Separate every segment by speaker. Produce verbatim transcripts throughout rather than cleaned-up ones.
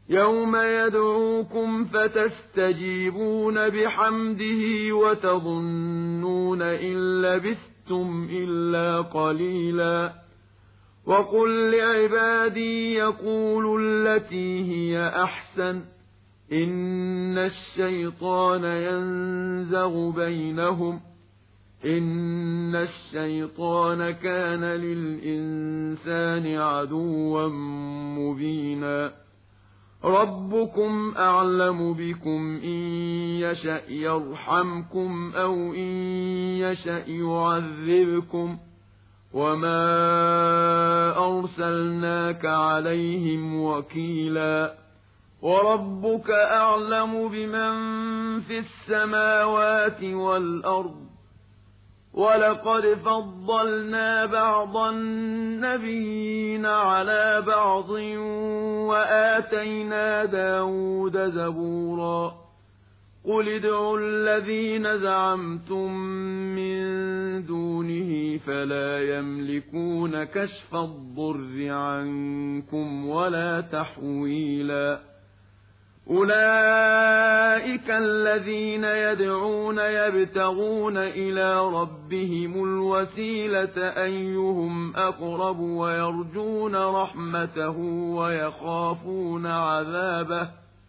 Speaker 1: يَوْمَ يَدْعُوكُمْ فَتَسْتَجِيبُونَ بِحَمْدِهِ وَتَظُنُّونَ إِن لَّبِثْتُمْ إِلَّا قَلِيلًا وَقُل لِّعِبَادِي يَقُولُوا الَّتِي هِيَ أَحْسَنُ إِنَّ الشَّيْطَانَ يَنزَغُ بَيْنَهُمْ إِنَّ الشَّيْطَانَ كَانَ لِلْإِنسَانِ عَدُوًّا مُّبِينًا رَبُّكُمْ أَعْلَمُ بِكُمْ إِن يَشَأْ يَرْحَمْكُمْ أَوْ إِن يَشَأْ يُعَذِّبْكُمْ وَمَا أَرْسَلْنَاكَ عَلَيْهِمْ وَكِيلًا وَرَبُّكَ أَعْلَمُ بِمَن فِي السَّمَاوَاتِ وَالْأَرْضِ وَلَقَدْ فَضَّلْنَا بَعْضَ النَّبِيِّينَ عَلَىٰ بَعْضٍ وَآتَيْنَا دَاوُودَ زَبُورًا قُلِ ادْعُوا الَّذِينَ زَعَمْتُم مِّن دُونِهِ فَلَا يَمْلِكُونَ كَشْفَ الضُّرِّ عَنكُمْ وَلَا تَحْوِيلًا أُولَٰئِكَ الَّذِينَ يَدْعُونَ يَبْتَغُونَ إِلَىٰ رَبِّهِمُ الْوَسِيلَةَ أَيُّهُمْ أَقْرَبُ وَيَرْجُونَ رَحْمَتَهُ وَيَخَافُونَ عَذَابَهُ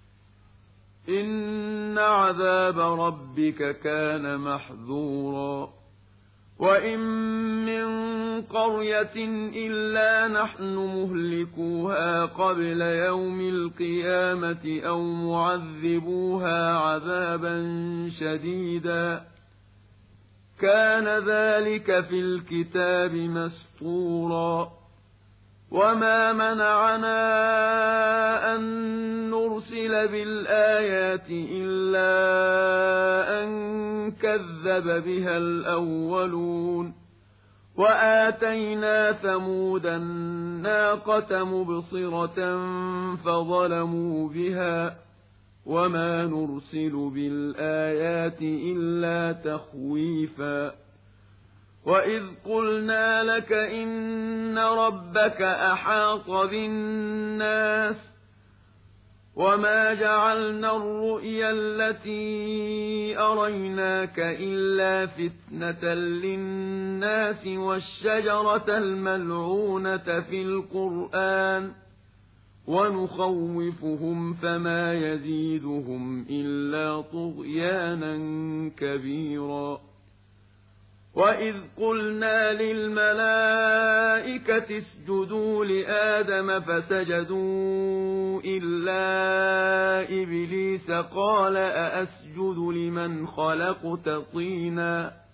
Speaker 1: إِنَّ عَذَابَ رَبِّكَ كَانَ مَحْذُورًا وَإِن مِّن قَرْيَةٍ إِلَّا نَحْنُ مُهْلِكُوهَا قَبْلَ يَوْمِ الْقِيَامَةِ أَوْ مُعَذِّبُوهَا عَذَابًا شَدِيدًا كَانَ ذَلِكَ فِي الْكِتَابِ مَسْطُورًا وَمَا مَنَعَنَا أَن نُّرْسِلَ بِالْآيَاتِ إِلَّا أَن كَذَّبَ بِهَا الْأَوَّلُونَ وَآتَيْنَا ثَمُودَ النَّاقَةَ مُبْصِرَةً فَظَلَمُوا بِهَا وَمَا نُرْسِلُ بِالْآيَاتِ إِلَّا تَخْوِيفًا وَإِذْ قُلْنَا لَكَ إِنَّ رَبَّكَ أَحَاطَ بِالنَّاسِ وَمَا جَعَلْنَا الرُّؤْيَا الَّتِي أَرَيْنَاكَ إِلَّا فِتْنَةً لِّلنَّاسِ وَالشَّجَرَةَ الْمَلْعُونَةَ فِي الْقُرْآنِ وَنُخَوِّفُهُمْ فَمَا يَزِيدُهُمْ إِلَّا طُغْيَانًا كَبِيرًا وَإِذْ قُلْنَا لِلْمَلَائِكَةِ اسْجُدُوا لِآدَمَ فَسَجَدُوا إِلَّا إِبْلِيسَ قَالَ أَأَسْجُدُ لِمَنْ خَلَقْتَ طِينًا